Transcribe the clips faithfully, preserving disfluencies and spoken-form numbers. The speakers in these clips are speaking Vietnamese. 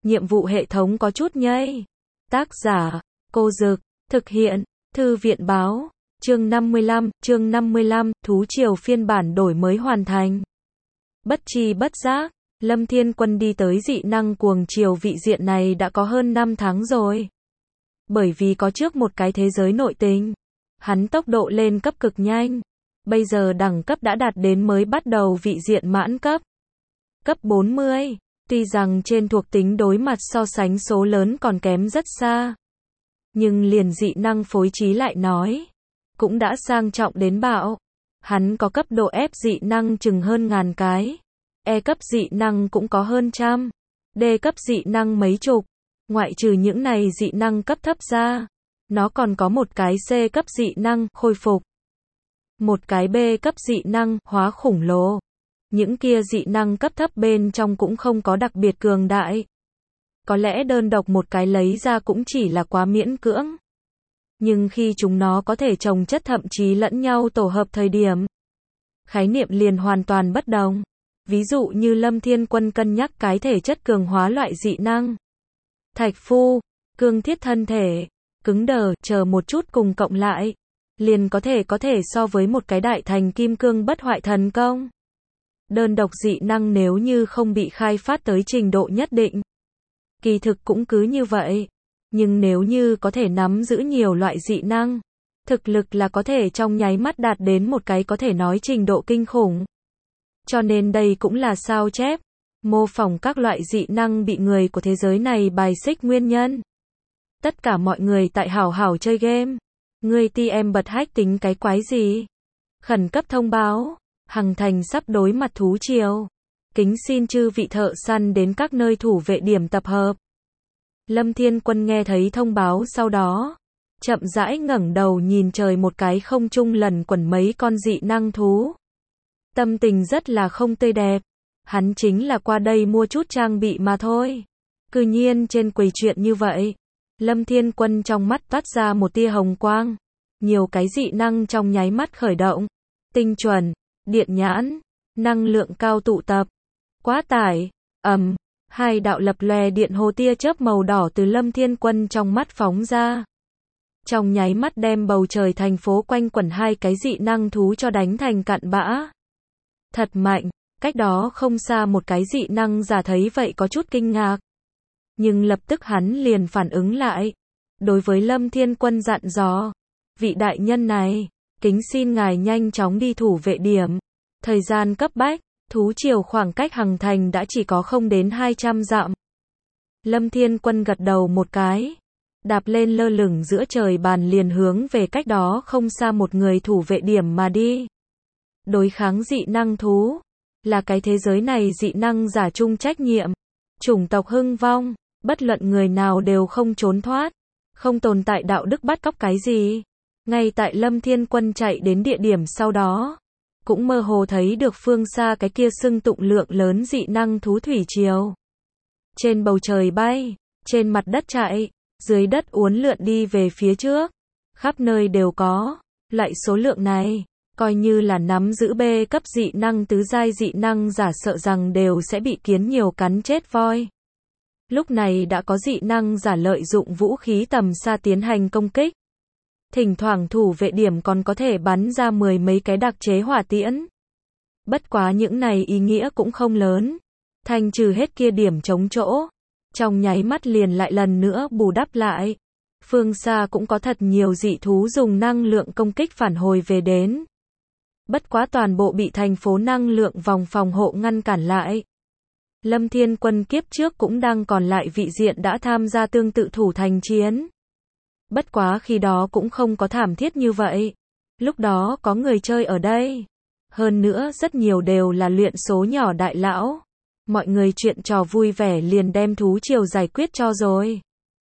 nhiệm vụ hệ thống có chút nhây. Tác giả, Cô Dực, thực hiện, Thư viện báo, chương năm mươi lăm, chương năm mươi lăm, thú triều phiên bản đổi mới hoàn thành. Bất tri bất giác, Lâm Thiên Quân đi tới dị năng cuồng triều vị diện này đã có hơn năm tháng rồi. Bởi vì có trước một cái thế giới nội tình, hắn tốc độ lên cấp cực nhanh. Bây giờ đẳng cấp đã đạt đến mới bắt đầu vị diện mãn cấp. Cấp bốn mươi, tuy rằng trên thuộc tính đối mặt so sánh số lớn còn kém rất xa. Nhưng liền dị năng phối trí lại nói, cũng đã sang trọng đến bạo. Hắn có cấp độ F dị năng chừng hơn ngàn cái. E cấp dị năng cũng có hơn trăm. D cấp dị năng mấy chục. Ngoại trừ những này dị năng cấp thấp ra, nó còn có một cái C cấp dị năng, khôi phục. Một cái B cấp dị năng, hóa khủng lồ. Những kia dị năng cấp thấp bên trong cũng không có đặc biệt cường đại. Có lẽ đơn độc một cái lấy ra cũng chỉ là quá miễn cưỡng. Nhưng khi chúng nó có thể chồng chất thậm chí lẫn nhau tổ hợp thời điểm, khái niệm liền hoàn toàn bất đồng. Ví dụ như Lâm Thiên Quân cân nhắc cái thể chất cường hóa loại dị năng. Thạch phu, cương thiết thân thể, cứng đờ, chờ một chút cùng cộng lại, liền có thể có thể so với một cái đại thành kim cương bất hoại thần công. Đơn độc dị năng nếu như không bị khai phát tới trình độ nhất định, kỳ thực cũng cứ như vậy. Nhưng nếu như có thể nắm giữ nhiều loại dị năng, thực lực là có thể trong nháy mắt đạt đến một cái có thể nói trình độ kinh khủng. Cho nên đây cũng là sao chép, mô phỏng các loại dị năng bị người của thế giới này bài xích nguyên nhân. Tất cả mọi người tại hảo hảo chơi game. Ngươi ti em bật hack tính cái quái gì? Khẩn cấp thông báo, Hằng Thành sắp đối mặt thú triều. Kính xin chư vị thợ săn đến các nơi thủ vệ điểm tập hợp. Lâm Thiên Quân nghe thấy thông báo sau đó, chậm rãi ngẩng đầu nhìn trời một cái không trung lần quẩn mấy con dị năng thú. Tâm tình rất là không tươi đẹp. Hắn chính là qua đây mua chút trang bị mà thôi. Cư nhiên trên quầy chuyện như vậy. Lâm Thiên Quân trong mắt toát ra một tia hồng quang. Nhiều cái dị năng trong nháy mắt khởi động. Tinh chuẩn, điện nhãn, năng lượng cao tụ tập, quá tải, ầm, hai đạo lập lòe điện hồ tia chớp màu đỏ từ Lâm Thiên Quân trong mắt phóng ra. Trong nháy mắt đem bầu trời thành phố quanh quẩn hai cái dị năng thú cho đánh thành cặn bã. Thật mạnh, cách đó không xa một cái dị năng giả thấy vậy có chút kinh ngạc. Nhưng lập tức hắn liền phản ứng lại. Đối với Lâm Thiên Quân dặn dò, vị đại nhân này, kính xin ngài nhanh chóng đi thủ vệ điểm. Thời gian cấp bách, thú triều khoảng cách Hằng Thành đã chỉ có không đến hai trăm dặm. Lâm Thiên Quân gật đầu một cái, đạp lên lơ lửng giữa trời bàn liền hướng về cách đó không xa một người thủ vệ điểm mà đi. Đối kháng dị năng thú, là cái thế giới này dị năng giả chung trách nhiệm. Chủng tộc hưng vong, bất luận người nào đều không trốn thoát, không tồn tại đạo đức bắt cóc cái gì. Ngay tại Lâm Thiên Quân chạy đến địa điểm sau đó, cũng mơ hồ thấy được phương xa cái kia xưng tụng lượng lớn dị năng thú thủy triều. Trên bầu trời bay, trên mặt đất chạy, dưới đất uốn lượn đi về phía trước, khắp nơi đều có. Loại số lượng này, coi như là nắm giữ B cấp dị năng tứ giai dị năng giả sợ rằng đều sẽ bị kiến nhiều cắn chết voi. Lúc này đã có dị năng giả lợi dụng vũ khí tầm xa tiến hành công kích. Thỉnh thoảng thủ vệ điểm còn có thể bắn ra mười mấy cái đặc chế hỏa tiễn. Bất quá những này ý nghĩa cũng không lớn. Thanh trừ hết kia điểm chống chỗ. Trong nháy mắt liền lại lần nữa bù đắp lại. Phương xa cũng có thật nhiều dị thú dùng năng lượng công kích phản hồi về đến. Bất quá toàn bộ bị thành phố năng lượng vòng phòng hộ ngăn cản lại. Lâm Thiên Quân kiếp trước cũng đang còn lại vị diện đã tham gia tương tự thủ thành chiến. Bất quá khi đó cũng không có thảm thiết như vậy. Lúc đó có người chơi ở đây. Hơn nữa rất nhiều đều là luyện số nhỏ đại lão. Mọi người chuyện trò vui vẻ liền đem thú triều giải quyết cho rồi.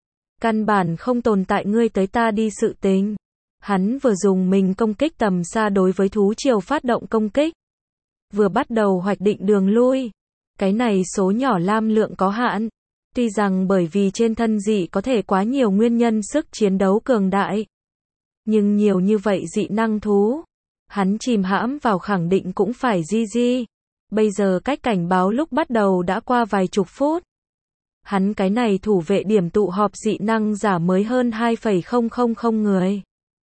Căn bản không tồn tại ngươi tới ta đi sự tình. Hắn vừa dùng mình công kích tầm xa đối với thú triều phát động công kích. Vừa bắt đầu hoạch định đường lui. Cái này số nhỏ lam lượng có hạn. Tuy rằng bởi vì trên thân dị có thể quá nhiều nguyên nhân sức chiến đấu cường đại. Nhưng nhiều như vậy dị năng thú. Hắn chìm hãm vào khẳng định cũng phải gi gi. Bây giờ cách cảnh báo lúc bắt đầu đã qua vài chục phút. Hắn cái này thủ vệ điểm tụ họp dị năng giả mới hơn hai phẩy không không không người.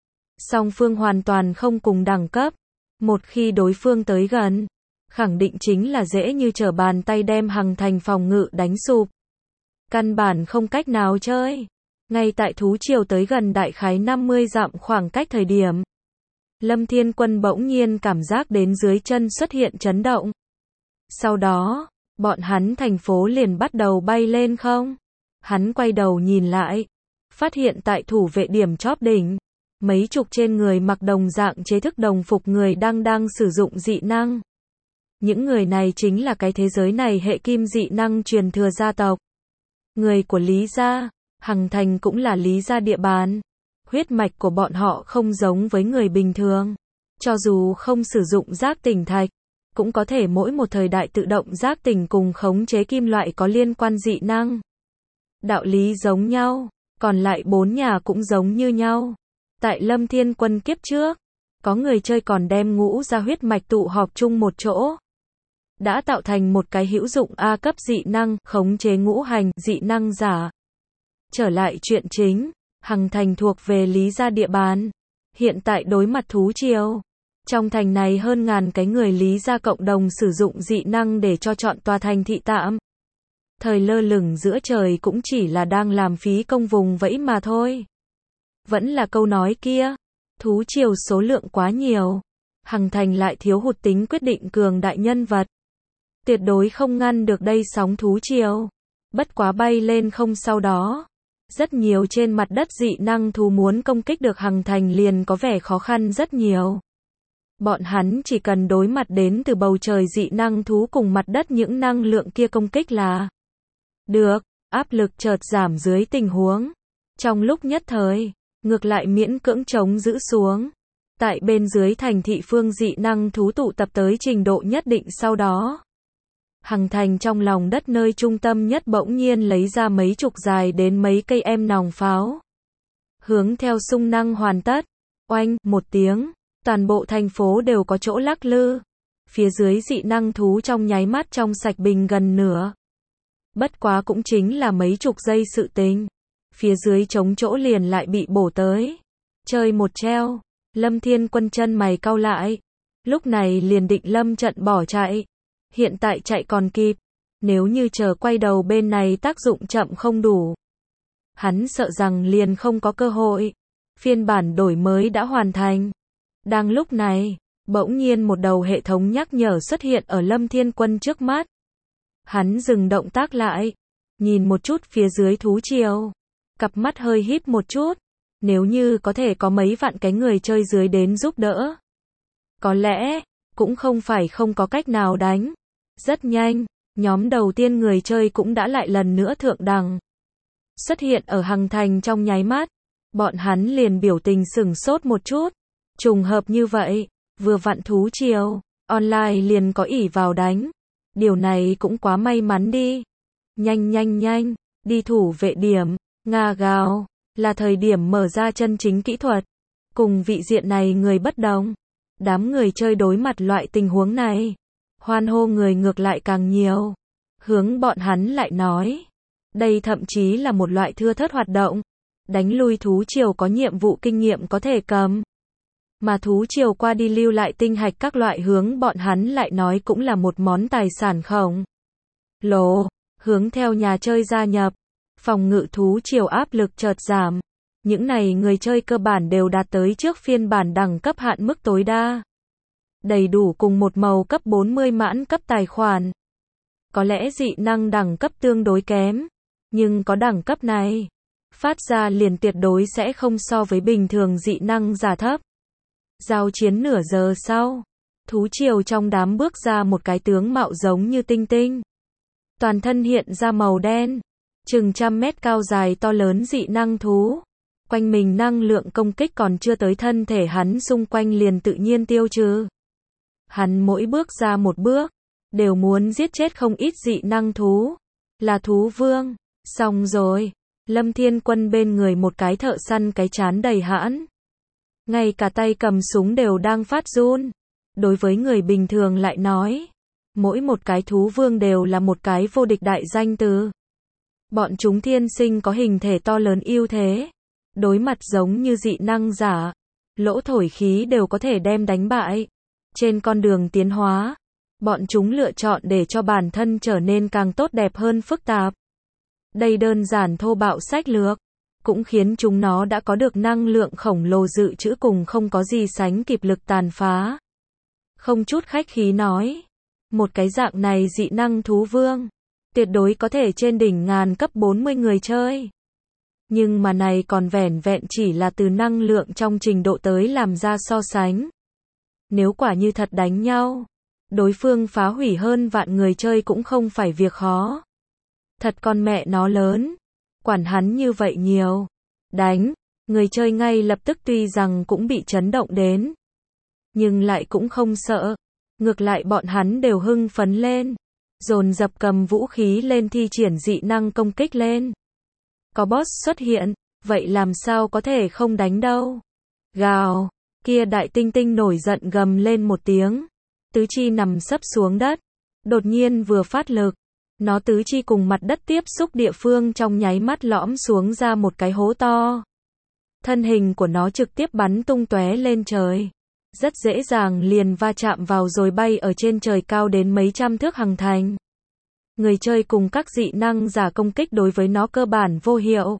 Song phương hoàn toàn không cùng đẳng cấp. Một khi đối phương tới gần, khẳng định chính là dễ như trở bàn tay đem Hằng Thành phòng ngự đánh sụp. Căn bản không cách nào chơi. Ngay tại thú triều tới gần đại khái năm mươi dặm khoảng cách thời điểm, Lâm Thiên Quân bỗng nhiên cảm giác đến dưới chân xuất hiện chấn động. Sau đó, bọn hắn thành phố liền bắt đầu bay lên không. Hắn quay đầu nhìn lại, phát hiện tại thủ vệ điểm chóp đỉnh, mấy chục trên người mặc đồng dạng chế thức đồng phục người đang đang sử dụng dị năng. Những người này chính là cái thế giới này hệ kim dị năng truyền thừa gia tộc. Người của Lý gia, Hằng Thành cũng là Lý gia địa bàn. Huyết mạch của bọn họ không giống với người bình thường. Cho dù không sử dụng giác tỉnh thạch, cũng có thể mỗi một thời đại tự động giác tỉnh cùng khống chế kim loại có liên quan dị năng. Đạo lý giống nhau, còn lại bốn nhà cũng giống như nhau. Tại Lâm Thiên Quân kiếp trước, có người chơi còn đem ngũ gia huyết mạch tụ họp chung một chỗ, đã tạo thành một cái hữu dụng A cấp dị năng, khống chế ngũ hành dị năng giả. Trở lại chuyện chính, Hằng Thành thuộc về Lý gia địa bàn. Hiện tại đối mặt thú triều, trong thành này hơn ngàn cái người Lý gia cộng đồng sử dụng dị năng để cho chọn tòa thành thị tạm. Thời lơ lửng giữa trời cũng chỉ là đang làm phí công vùng vẫy mà thôi. Vẫn là câu nói kia, thú triều số lượng quá nhiều, Hằng Thành lại thiếu hụt tính quyết định cường đại nhân vật. Tuyệt đối không ngăn được đây sóng thú triều. Bất quá bay lên không sau đó, rất nhiều trên mặt đất dị năng thú muốn công kích được Hằng Thành liền có vẻ khó khăn rất nhiều. Bọn hắn chỉ cần đối mặt đến từ bầu trời dị năng thú cùng mặt đất những năng lượng kia công kích là được. Áp lực chợt giảm dưới tình huống, trong lúc nhất thời, ngược lại miễn cưỡng chống giữ xuống. Tại bên dưới thành thị phương dị năng thú tụ tập tới trình độ nhất định sau đó, Hằng Thành trong lòng đất nơi trung tâm nhất bỗng nhiên lấy ra mấy chục dài đến mấy cây em nòng pháo. Hướng theo xung năng hoàn tất, oanh, một tiếng, toàn bộ thành phố đều có chỗ lắc lư. Phía dưới dị năng thú trong nháy mắt trong sạch bình gần nửa. Bất quá cũng chính là mấy chục giây sự tình. Phía dưới trống chỗ liền lại bị bổ tới. Chơi một treo, Lâm Thiên Quân chân mày cau lại. Lúc này liền định lâm trận bỏ chạy. Hiện tại chạy còn kịp, nếu như chờ quay đầu bên này tác dụng chậm không đủ, hắn sợ rằng liền không có cơ hội. Phiên bản đổi mới đã hoàn thành. Đang lúc này, bỗng nhiên một đầu hệ thống nhắc nhở xuất hiện ở Lâm Thiên Quân trước mắt. Hắn dừng động tác lại, nhìn một chút phía dưới thú triều, cặp mắt hơi híp một chút. Nếu như có thể có mấy vạn cái người chơi dưới đến giúp đỡ, có lẽ cũng không phải không có cách nào đánh. Rất nhanh, nhóm đầu tiên người chơi cũng đã lại lần nữa thượng đẳng. Xuất hiện ở Hằng Thành trong nháy mắt, bọn hắn liền biểu tình sửng sốt một chút. Trùng hợp như vậy, vừa vặn thú triều, online liền có ỷ vào đánh. Điều này cũng quá may mắn đi. Nhanh nhanh nhanh, đi thủ vệ điểm, nga gào, là thời điểm mở ra chân chính kỹ thuật. Cùng vị diện này người bất đồng. Đám người chơi đối mặt loại tình huống này, hoan hô người ngược lại càng nhiều. Hướng bọn hắn lại nói, đây thậm chí là một loại thưa thớt hoạt động. Đánh lui thú triều có nhiệm vụ kinh nghiệm có thể cầm. Mà thú triều qua đi lưu lại tinh hạch các loại hướng bọn hắn lại nói cũng là một món tài sản khổng lồ. Hướng theo nhà chơi gia nhập, phòng ngự thú triều áp lực chợt giảm. Những này người chơi cơ bản đều đạt tới trước phiên bản đẳng cấp hạn mức tối đa. Đầy đủ cùng một màu cấp bốn mươi mãn cấp tài khoản. Có lẽ dị năng đẳng cấp tương đối kém, nhưng có đẳng cấp này, phát ra liền tuyệt đối sẽ không so với bình thường dị năng giả thấp. Giao chiến nửa giờ sau, thú triều trong đám bước ra một cái tướng mạo giống như tinh tinh. Toàn thân hiện ra màu đen, chừng trăm mét cao dài to lớn dị năng thú. Quanh mình năng lượng công kích còn chưa tới thân thể hắn xung quanh liền tự nhiên tiêu trừ. Hắn mỗi bước ra một bước, đều muốn giết chết không ít dị năng thú. Là thú vương. Xong rồi, Lâm Thiên Quân bên người một cái thợ săn cái chán đầy hãn. Ngay cả tay cầm súng đều đang phát run. Đối với người bình thường lại nói, mỗi một cái thú vương đều là một cái vô địch đại danh từ. Bọn chúng thiên sinh có hình thể to lớn ưu thế. Đối mặt giống như dị năng giả, lỗ thổi khí đều có thể đem đánh bại. Trên con đường tiến hóa, bọn chúng lựa chọn để cho bản thân trở nên càng tốt đẹp hơn phức tạp. Đây đơn giản thô bạo sách lược, cũng khiến chúng nó đã có được năng lượng khổng lồ dự trữ cùng không có gì sánh kịp lực tàn phá. Không chút khách khí nói, một cái dạng này dị năng thú vương, tuyệt đối có thể trên đỉnh ngàn cấp bốn mươi người chơi. Nhưng mà này còn vẻn vẹn chỉ là từ năng lượng trong trình độ tới làm ra so sánh. Nếu quả như thật đánh nhau, đối phương phá hủy hơn vạn người chơi cũng không phải việc khó. Thật con mẹ nó lớn, quản hắn như vậy nhiều. Đánh, người chơi ngay lập tức tuy rằng cũng bị chấn động đến, nhưng lại cũng không sợ. Ngược lại bọn hắn đều hưng phấn lên, dồn dập cầm vũ khí lên thi triển dị năng công kích lên. Có boss xuất hiện, vậy làm sao có thể không đánh đâu. Gào, kia đại tinh tinh nổi giận gầm lên một tiếng. Tứ chi nằm sấp xuống đất, đột nhiên vừa phát lực, nó tứ chi cùng mặt đất tiếp xúc địa phương trong nháy mắt lõm xuống ra một cái hố to. Thân hình của nó trực tiếp bắn tung tóe lên trời, rất dễ dàng liền va chạm vào rồi bay ở trên trời cao đến mấy trăm thước hằng thành. Người chơi cùng các dị năng giả công kích đối với nó cơ bản vô hiệu.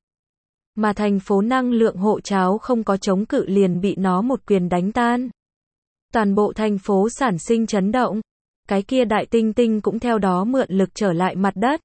Mà thành phố năng lượng hộ cháo không có chống cự liền bị nó một quyền đánh tan. Toàn bộ thành phố sản sinh chấn động. Cái kia đại tinh tinh cũng theo đó mượn lực trở lại mặt đất.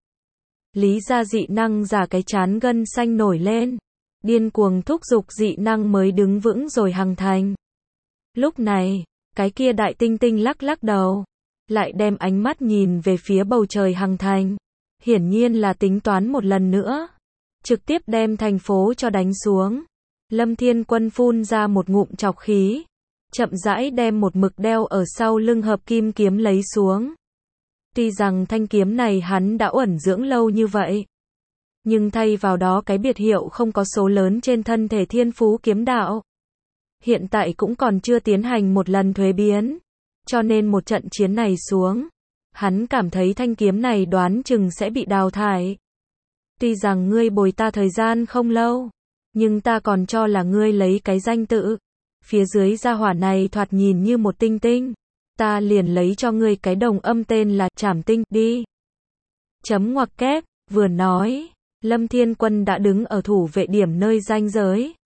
Lý ra dị năng giả cái chán gân xanh nổi lên. Điên cuồng thúc giục dị năng mới đứng vững rồi hằng thành. Lúc này, cái kia đại tinh tinh lắc lắc đầu, lại đem ánh mắt nhìn về phía bầu trời hằng thành. Hiển nhiên là tính toán một lần nữa, trực tiếp đem thành phố cho đánh xuống. Lâm Thiên Quân phun ra một ngụm trọc khí, chậm rãi đem một mực đeo ở sau lưng hợp kim kiếm lấy xuống. Tuy rằng thanh kiếm này hắn đã uẩn dưỡng lâu như vậy, nhưng thay vào đó cái biệt hiệu không có số lớn trên thân thể thiên phú kiếm đạo. Hiện tại cũng còn chưa tiến hành một lần thuế biến, cho nên một trận chiến này xuống, hắn cảm thấy thanh kiếm này đoán chừng sẽ bị đào thải. Tuy rằng ngươi bồi ta thời gian không lâu, nhưng ta còn cho là ngươi lấy cái danh tự. Phía dưới gia hỏa này thoạt nhìn như một tinh tinh, ta liền lấy cho ngươi cái đồng âm tên là Trảm Tinh đi. Chấm ngoặc kép, vừa nói, Lâm Thiên Quân đã đứng ở thủ vệ điểm nơi ranh giới.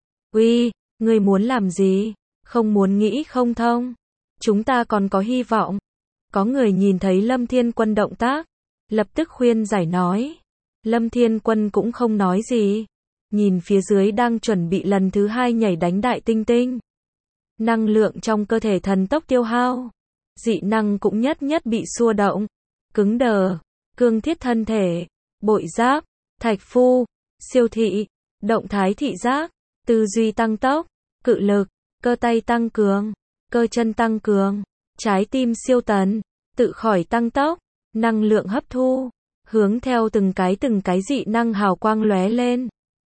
Uy, ngươi muốn làm gì? Không muốn nghĩ không thông. Chúng ta còn có hy vọng. Có người nhìn thấy Lâm Thiên Quân động tác, lập tức khuyên giải nói. Lâm Thiên Quân cũng không nói gì. Nhìn phía dưới đang chuẩn bị lần thứ hai nhảy đánh đại tinh tinh. Năng lượng trong cơ thể thần tốc tiêu hao. Dị năng cũng nhất nhất bị xua động. Cứng đờ, cương thiết thân thể, bội giáp, thạch phu, siêu thị, động thái thị giác, tư duy tăng tốc, cự lực, cơ tay tăng cường, cơ chân tăng cường, trái tim siêu tần, tự khỏi tăng tốc, năng lượng hấp thu, hướng theo từng cái từng cái dị năng hào quang lóe lên.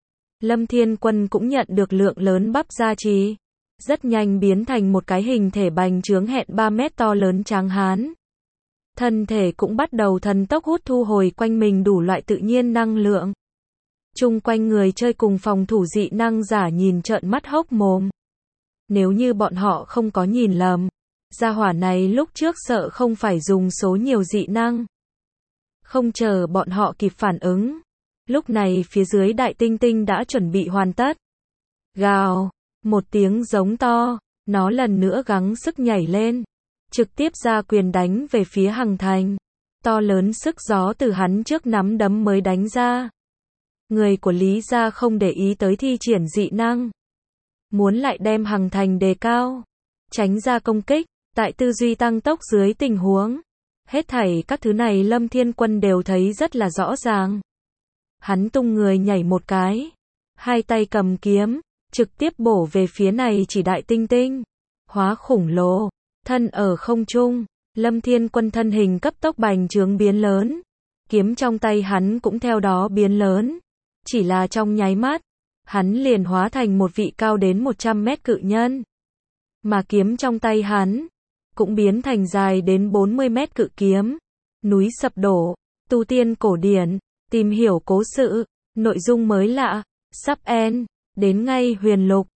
Lâm Thiên Quân cũng nhận được lượng lớn bắp gia trì, rất nhanh biến thành một cái hình thể bành trướng hẹn ba mét to lớn tráng hán. Thân thể cũng bắt đầu thần tốc hút thu hồi quanh mình đủ loại tự nhiên năng lượng. Chung quanh người chơi cùng phòng thủ dị năng giả nhìn trợn mắt hốc mồm. Nếu như bọn họ không có nhìn lầm, gia hỏa này lúc trước sợ không phải dùng số nhiều dị năng. Không chờ bọn họ kịp phản ứng, lúc này phía dưới đại tinh tinh đã chuẩn bị hoàn tất. Gào, một tiếng giống to, nó lần nữa gắng sức nhảy lên, trực tiếp ra quyền đánh về phía hằng thành. To lớn sức gió từ hắn trước nắm đấm mới đánh ra. Người của Lý gia không để ý tới thi triển dị năng, muốn lại đem hằng thành đề cao, tránh ra công kích. Tại tư duy tăng tốc dưới tình huống, hết thảy các thứ này Lâm Thiên Quân đều thấy rất là rõ ràng. Hắn tung người nhảy một cái, hai tay cầm kiếm, trực tiếp bổ về phía này chỉ đại tinh tinh. Hóa khủng lồ, thân ở không trung, Lâm Thiên Quân thân hình cấp tốc bành trướng biến lớn. Kiếm trong tay hắn cũng theo đó biến lớn. Chỉ là trong nháy mắt, hắn liền hóa thành một vị cao đến một trăm mét cự nhân. Mà kiếm trong tay hắn cũng biến thành dài đến bốn mươi mét cự kiếm. Núi sập đổ, tu tiên cổ điển, Tìm hiểu cố sự, nội dung mới lạ, sắp end, đến ngay Huyền Lục.